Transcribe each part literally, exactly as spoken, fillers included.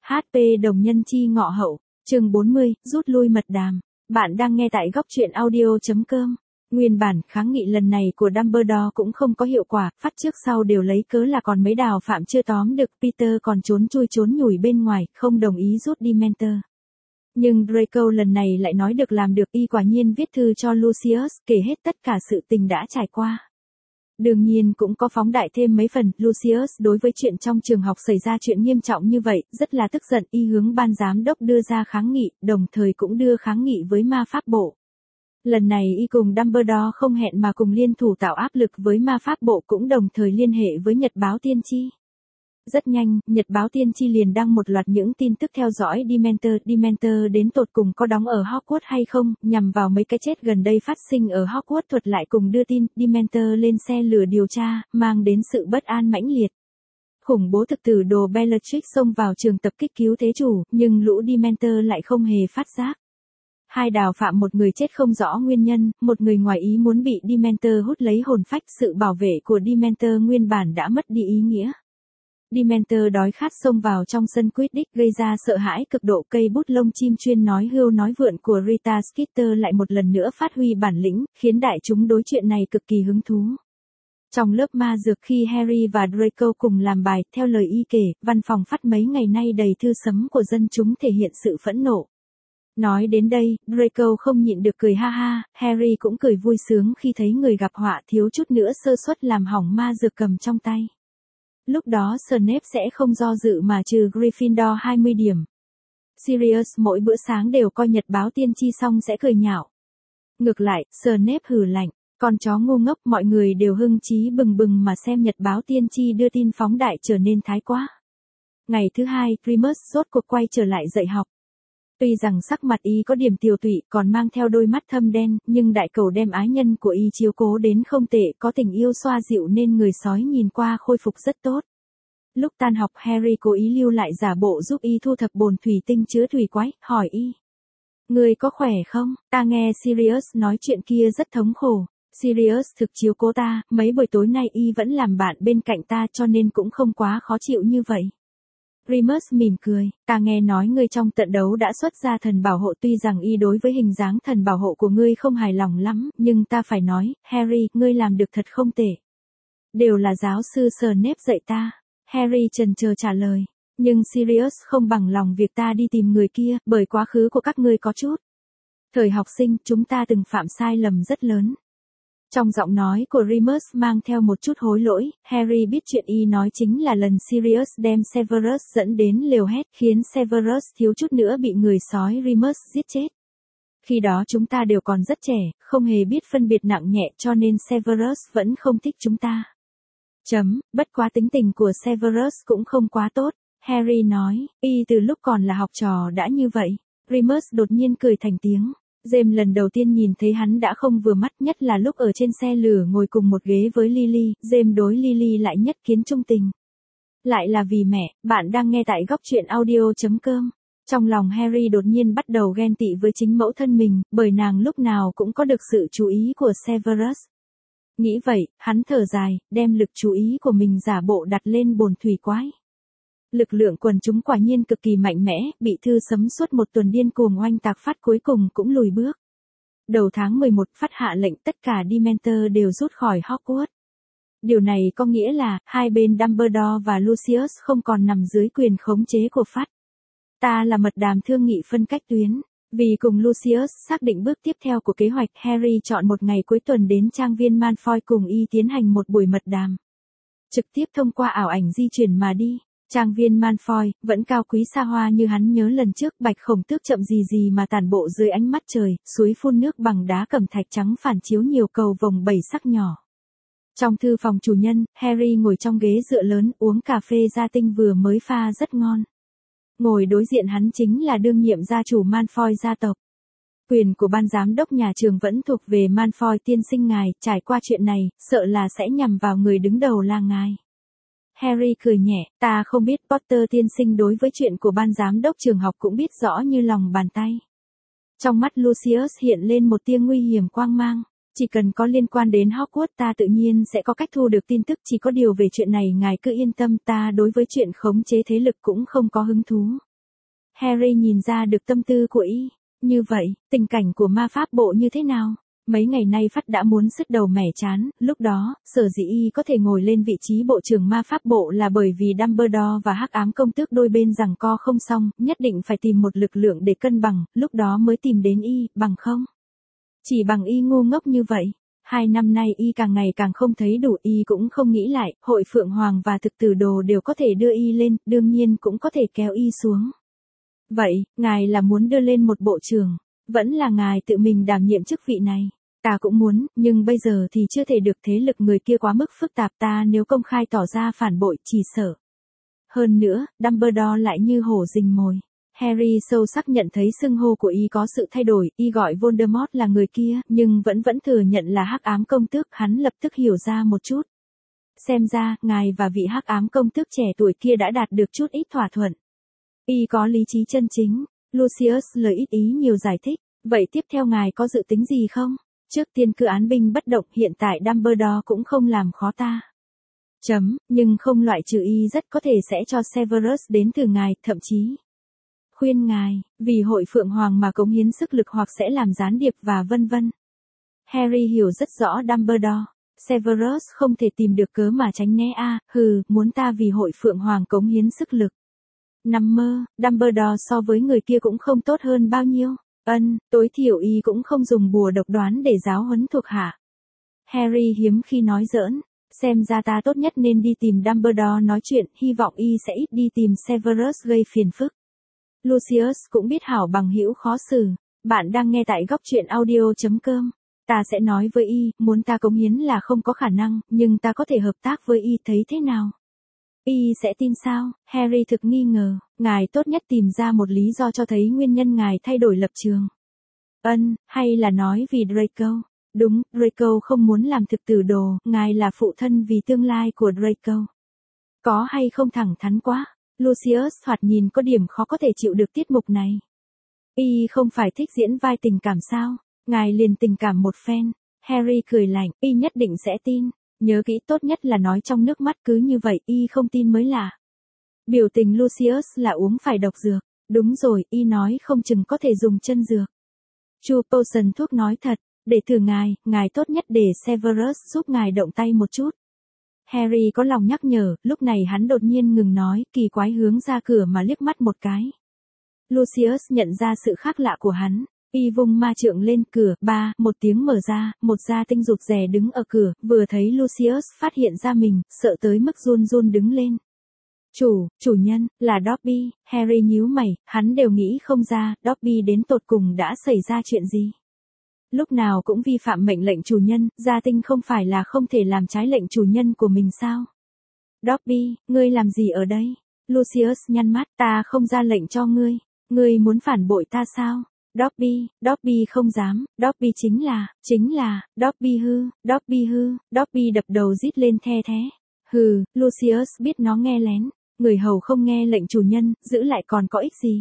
hát pê đồng nhân chi ngọ hậu, chương bốn mươi, rút lui mật đàm. Bạn đang nghe tại góc truyện audio chấm com. Nguyên bản kháng nghị lần này của Dumbledore cũng không có hiệu quả, phát trước sau đều lấy cớ là còn mấy đào phạm chưa tóm được, Peter còn trốn chui trốn nhủi bên ngoài, không đồng ý rút Dementor. Nhưng Draco lần này lại nói được làm được, y quả nhiên viết thư cho Lucius, kể hết tất cả sự tình đã trải qua. Đương nhiên cũng có phóng đại thêm mấy phần, Lucius đối với chuyện trong trường học xảy ra chuyện nghiêm trọng như vậy, rất là tức giận, y hướng ban giám đốc đưa ra kháng nghị, đồng thời cũng đưa kháng nghị với ma pháp bộ. Lần này y cùng Dumbledore không hẹn mà cùng liên thủ tạo áp lực với ma pháp bộ, cũng đồng thời liên hệ với Nhật báo Tiên tri. Rất nhanh, Nhật báo Tiên tri liền đăng một loạt những tin tức theo dõi Dementor, Dementor đến tột cùng có đóng ở Hogwarts hay không, nhằm vào mấy cái chết gần đây phát sinh ở Hogwarts, thuật lại cùng đưa tin, Dementor lên xe lửa điều tra, mang đến sự bất an mãnh liệt. Khủng bố thực tử đồ Bellatrix xông vào trường tập kích cứu thế chủ, nhưng lũ Dementor lại không hề phát giác. Hai đào phạm, một người chết không rõ nguyên nhân, một người ngoài ý muốn bị Dementor hút lấy hồn phách, sự bảo vệ của Dementor nguyên bản đã mất đi ý nghĩa. Dementor đói khát xông vào trong sân Quidditch, gây ra sợ hãi cực độ, cây bút lông chim chuyên nói hưu nói vượn của Rita Skeeter lại một lần nữa phát huy bản lĩnh, khiến đại chúng đối chuyện này cực kỳ hứng thú. Trong lớp ma dược khi Harry và Draco cùng làm bài, theo lời y kể, văn phòng phát mấy ngày nay đầy thư sấm của dân chúng thể hiện sự phẫn nộ. Nói đến đây, Draco không nhịn được cười ha ha, Harry cũng cười vui sướng khi thấy người gặp họa thiếu chút nữa sơ suất làm hỏng ma dược cầm trong tay. Lúc đó Snape sẽ không do dự mà trừ Gryffindor hai mươi điểm. Sirius mỗi bữa sáng đều coi Nhật báo Tiên tri xong sẽ cười nhạo. Ngược lại, Snape hừ lạnh, con chó ngu ngốc, mọi người đều hưng chí bừng bừng mà xem Nhật báo Tiên tri đưa tin phóng đại trở nên thái quá. Ngày thứ hai, Remus rốt cuộc quay trở lại dạy học. Tuy rằng sắc mặt y có điểm tiều tụy, còn mang theo đôi mắt thâm đen, nhưng đại cầu đem ái nhân của y chiếu cố đến không tệ, có tình yêu xoa dịu nên người sói nhìn qua khôi phục rất tốt. Lúc tan học, Harry cố ý lưu lại giả bộ giúp y thu thập bồn thủy tinh chứa thủy quái, hỏi y: "Người có khỏe không? Ta nghe Sirius nói chuyện kia rất thống khổ." Sirius thực chiếu cố ta, mấy buổi tối nay y vẫn làm bạn bên cạnh ta cho nên cũng không quá khó chịu như vậy. Remus mỉm cười, ta nghe nói ngươi trong trận đấu đã xuất ra thần bảo hộ, tuy rằng y đối với hình dáng thần bảo hộ của ngươi không hài lòng lắm, nhưng ta phải nói, Harry, ngươi làm được thật không tệ. Đều là giáo sư Snape dạy ta. Harry chần chờ trả lời, nhưng Sirius không bằng lòng việc ta đi tìm người kia, bởi quá khứ của các ngươi có chút. Thời học sinh, chúng ta từng phạm sai lầm rất lớn. Trong giọng nói của Remus mang theo một chút hối lỗi, Harry biết chuyện y nói chính là lần Sirius đem Severus dẫn đến liều hét, khiến Severus thiếu chút nữa bị người sói Remus giết chết. Khi đó chúng ta đều còn rất trẻ, không hề biết phân biệt nặng nhẹ cho nên Severus vẫn không thích chúng ta. Chấm, bất quá tính tình của Severus cũng không quá tốt, Harry nói, y từ lúc còn là học trò đã như vậy. Remus đột nhiên cười thành tiếng. James lần đầu tiên nhìn thấy hắn đã không vừa mắt, nhất là lúc ở trên xe lửa ngồi cùng một ghế với Lily, James đối Lily lại nhất kiến trung tình. Lại là vì mẹ, bạn đang nghe tại góc truyện audio chấm com. Trong lòng Harry đột nhiên bắt đầu ghen tị với chính mẫu thân mình, bởi nàng lúc nào cũng có được sự chú ý của Severus. Nghĩ vậy, hắn thở dài, đem lực chú ý của mình giả bộ đặt lên bồn thủy quái. Lực lượng quần chúng quả nhiên cực kỳ mạnh mẽ, bị thư sấm suốt một tuần điên cuồng oanh tạc phát cuối cùng cũng lùi bước. Đầu tháng mười một phát hạ lệnh tất cả Dementor đều rút khỏi Hogwarts. Điều này có nghĩa là, hai bên Dumbledore và Lucius không còn nằm dưới quyền khống chế của phát. Ta là mật đàm thương nghị phân cách tuyến. Vì cùng Lucius xác định bước tiếp theo của kế hoạch, Harry chọn một ngày cuối tuần đến trang viên Malfoy cùng y tiến hành một buổi mật đàm. Trực tiếp thông qua ảo ảnh di chuyển mà đi. Trang viên Malfoy, vẫn cao quý xa hoa như hắn nhớ lần trước, bạch khổng tước chậm gì gì mà tản bộ dưới ánh mắt trời, suối phun nước bằng đá cẩm thạch trắng phản chiếu nhiều cầu vồng bảy sắc nhỏ. Trong thư phòng chủ nhân, Harry ngồi trong ghế dựa lớn, uống cà phê gia tinh vừa mới pha rất ngon. Ngồi đối diện hắn chính là đương nhiệm gia chủ Malfoy gia tộc. Quyền của ban giám đốc nhà trường vẫn thuộc về Malfoy tiên sinh ngài, trải qua chuyện này, sợ là sẽ nhằm vào người đứng đầu là ngài. Harry cười nhẹ, ta không biết, Potter tiên sinh đối với chuyện của ban giám đốc trường học cũng biết rõ như lòng bàn tay. Trong mắt Lucius hiện lên một tia nguy hiểm quang mang. Chỉ cần có liên quan đến Hogwarts ta tự nhiên sẽ có cách thu được tin tức, chỉ có điều về chuyện này ngài cứ yên tâm, ta đối với chuyện khống chế thế lực cũng không có hứng thú. Harry nhìn ra được tâm tư của y. Như vậy, tình cảnh của ma pháp bộ như thế nào? Mấy ngày nay Phát đã muốn sứt đầu mẻ chán, lúc đó, sở dĩ y có thể ngồi lên vị trí bộ trưởng ma pháp bộ là bởi vì Dumbledore và Hắc Ám Công Tước đôi bên giằng co không xong, nhất định phải tìm một lực lượng để cân bằng, lúc đó mới tìm đến y, bằng không? Chỉ bằng y ngu ngốc như vậy. Hai năm nay y càng ngày càng không thấy đủ, y cũng không nghĩ lại, hội Phượng Hoàng và thực tử đồ đều có thể đưa y lên, đương nhiên cũng có thể kéo y xuống. Vậy, ngài là muốn đưa lên một bộ trưởng, vẫn là ngài tự mình đảm nhiệm chức vị này? Ta cũng muốn, nhưng bây giờ thì chưa thể được, thế lực người kia quá mức phức tạp, ta nếu công khai tỏ ra phản bội, chỉ sợ. Hơn nữa, Dumbledore lại như hổ rình mồi. Harry sâu sắc nhận thấy xưng hô của y có sự thay đổi, y gọi Voldemort là người kia, nhưng vẫn vẫn thừa nhận là Hắc Ám Công Tước, hắn lập tức hiểu ra một chút. Xem ra, ngài và vị Hắc Ám Công Tước trẻ tuổi kia đã đạt được chút ít thỏa thuận. Y có lý trí chân chính. Lucius lời ít ý nhiều giải thích. Vậy tiếp theo ngài có dự tính gì không? Trước tiên cứ án binh bất động, hiện tại Dumbledore cũng không làm khó ta. Chấm, nhưng không loại trừ y rất có thể sẽ cho Severus đến từ ngài, thậm chí khuyên ngài, vì hội Phượng Hoàng mà cống hiến sức lực hoặc sẽ làm gián điệp và vân vân. Harry hiểu rất rõ Dumbledore. Severus không thể tìm được cớ mà tránh né a, à, hừ, muốn ta vì hội Phượng Hoàng cống hiến sức lực. Nằm mơ, Dumbledore so với người kia cũng không tốt hơn bao nhiêu. Ân, tối thiểu y cũng không dùng bùa độc đoán để giáo huấn thuộc hạ. Harry hiếm khi nói giỡn, xem ra ta tốt nhất nên đi tìm Dumbledore nói chuyện, hy vọng y sẽ ít đi tìm Severus gây phiền phức. Lucius cũng biết hảo bằng hữu khó xử. Bạn đang nghe tại góc truyện audio chấm com. Ta sẽ nói với y, muốn ta cống hiến là không có khả năng, nhưng ta có thể hợp tác với y, thấy thế nào? Y sẽ tin sao? Harry thực nghi ngờ, ngài tốt nhất tìm ra một lý do cho thấy nguyên nhân ngài thay đổi lập trường. Ân, hay là nói vì Draco? Đúng, Draco không muốn làm thực tử đồ, ngài là phụ thân vì tương lai của Draco. Có hay không thẳng thắn quá? Lucius thoạt nhìn có điểm khó có thể chịu được tiết mục này. Y không phải thích diễn vai tình cảm sao? Ngài liền tình cảm một phen. Harry cười lạnh, y nhất định sẽ tin. Nhớ kỹ, tốt nhất là nói trong nước mắt, cứ như vậy y không tin mới lạ. Biểu tình Lucius là uống phải độc dược. Đúng rồi, y nói không chừng có thể dùng chân dược. Chu Potion thuốc nói thật, để thử ngài, ngài tốt nhất để Severus giúp ngài động tay một chút. Harry có lòng nhắc nhở, lúc này hắn đột nhiên ngừng nói, kỳ quái hướng ra cửa mà liếc mắt một cái. Lucius nhận ra sự khác lạ của hắn. Y vung ma trượng lên cửa, ba, một tiếng mở ra, một gia tinh rụt rè đứng ở cửa, vừa thấy Lucius phát hiện ra mình, sợ tới mức run run đứng lên. Chủ, chủ nhân, là Dobby. Harry nhíu mày, hắn đều nghĩ không ra, Dobby đến tột cùng đã xảy ra chuyện gì. Lúc nào cũng vi phạm mệnh lệnh chủ nhân, gia tinh không phải là không thể làm trái lệnh chủ nhân của mình sao? Dobby, ngươi làm gì ở đây? Lucius nhăn mắt, ta không ra lệnh cho ngươi, ngươi muốn phản bội ta sao? Dobby, Dobby không dám, Dobby chính là, chính là, Dobby hư, Dobby hư, Dobby đập đầu rít lên the thế. Hừ, Lucius biết nó nghe lén, người hầu không nghe lệnh chủ nhân, giữ lại còn có ích gì.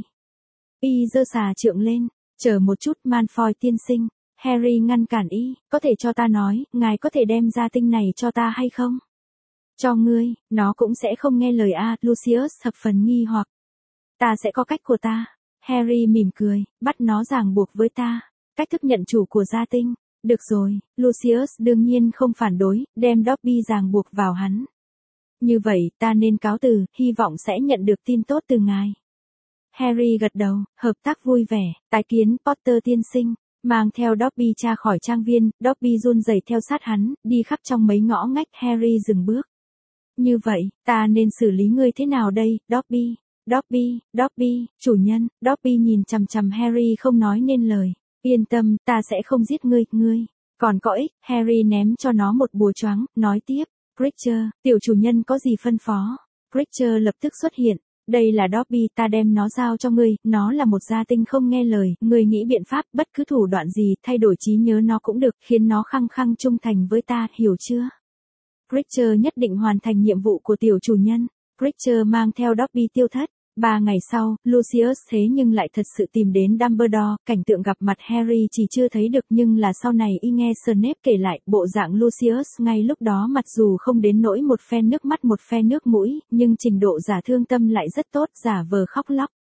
Y giơ xà trượng lên, chờ một chút Malfoy tiên sinh. Harry ngăn cản y, có thể cho ta nói, ngài có thể đem gia tinh này cho ta hay không? Cho ngươi, nó cũng sẽ không nghe lời a, Lucius thập phần nghi hoặc. Ta sẽ có cách của ta. Harry mỉm cười, bắt nó ràng buộc với ta. Cách thức nhận chủ của gia tinh. Được rồi, Lucius đương nhiên không phản đối, đem Dobby ràng buộc vào hắn. Như vậy, ta nên cáo từ, hy vọng sẽ nhận được tin tốt từ ngài. Harry gật đầu, hợp tác vui vẻ, tái kiến Potter tiên sinh. Mang theo Dobby ra khỏi trang viên, Dobby run rẩy theo sát hắn, đi khắp trong mấy ngõ ngách. Harry dừng bước. Như vậy, ta nên xử lý ngươi thế nào đây, Dobby? Dobby, Dobby, chủ nhân. Dobby nhìn chằm chằm Harry không nói nên lời. Yên tâm, ta sẽ không giết ngươi, ngươi. Còn có ích, Harry ném cho nó một bùa choáng, nói tiếp. Creature, tiểu chủ nhân có gì phân phó? Creature lập tức xuất hiện. Đây là Dobby, ta đem nó giao cho ngươi, nó là một gia tinh không nghe lời, ngươi nghĩ biện pháp, bất cứ thủ đoạn gì, thay đổi trí nhớ nó cũng được, khiến nó khăng khăng trung thành với ta, hiểu chưa? Creature nhất định hoàn thành nhiệm vụ của tiểu chủ nhân. Creature mang theo Dobby tiêu thất. Ba ngày sau, Lucius thế nhưng lại thật sự tìm đến Dumbledore, cảnh tượng gặp mặt Harry chỉ chưa thấy được nhưng là sau này y nghe Snape kể lại, bộ dạng Lucius ngay lúc đó mặc dù không đến nỗi một phe nước mắt một phe nước mũi, nhưng trình độ giả thương tâm lại rất tốt, giả vờ khóc lóc.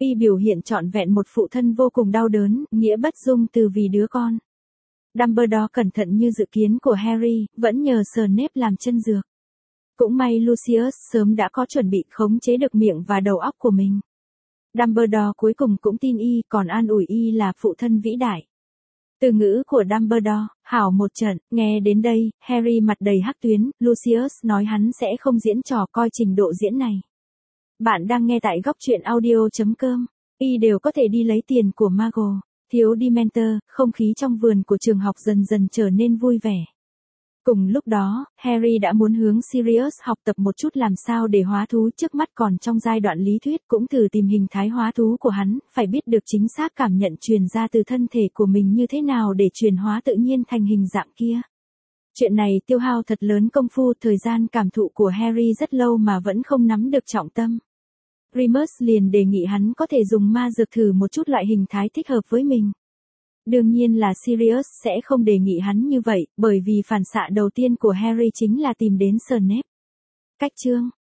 Y biểu hiện trọn vẹn một phụ thân vô cùng đau đớn, nghĩa bất dung từ vì đứa con. Dumbledore cẩn thận như dự kiến của Harry, vẫn nhờ Snape làm chân dược. Cũng may Lucius sớm đã có chuẩn bị khống chế được miệng và đầu óc của mình. Dumbledore cuối cùng cũng tin y, còn an ủi y là phụ thân vĩ đại. Từ ngữ của Dumbledore, hảo một trận, nghe đến đây, Harry mặt đầy hắc tuyến, Lucius nói hắn sẽ không diễn trò coi trình độ diễn này. Bạn đang nghe tại góc truyện audio chấm com. Y đều có thể đi lấy tiền của Muggle. Thiếu Dementor, không khí trong vườn của trường học dần dần trở nên vui vẻ. Cùng lúc đó, Harry đã muốn hướng Sirius học tập một chút làm sao để hóa thú trước mắt còn trong giai đoạn lý thuyết cũng thử tìm hình thái hóa thú của hắn, phải biết được chính xác cảm nhận truyền ra từ thân thể của mình như thế nào để truyền hóa tự nhiên thành hình dạng kia. Chuyện này tiêu hao thật lớn công phu, thời gian cảm thụ của Harry rất lâu mà vẫn không nắm được trọng tâm. Remus liền đề nghị hắn có thể dùng ma dược thử một chút loại hình thái thích hợp với mình. Đương nhiên là Sirius sẽ không đề nghị hắn như vậy, bởi vì phản xạ đầu tiên của Harry chính là tìm đến Snape. Cách chương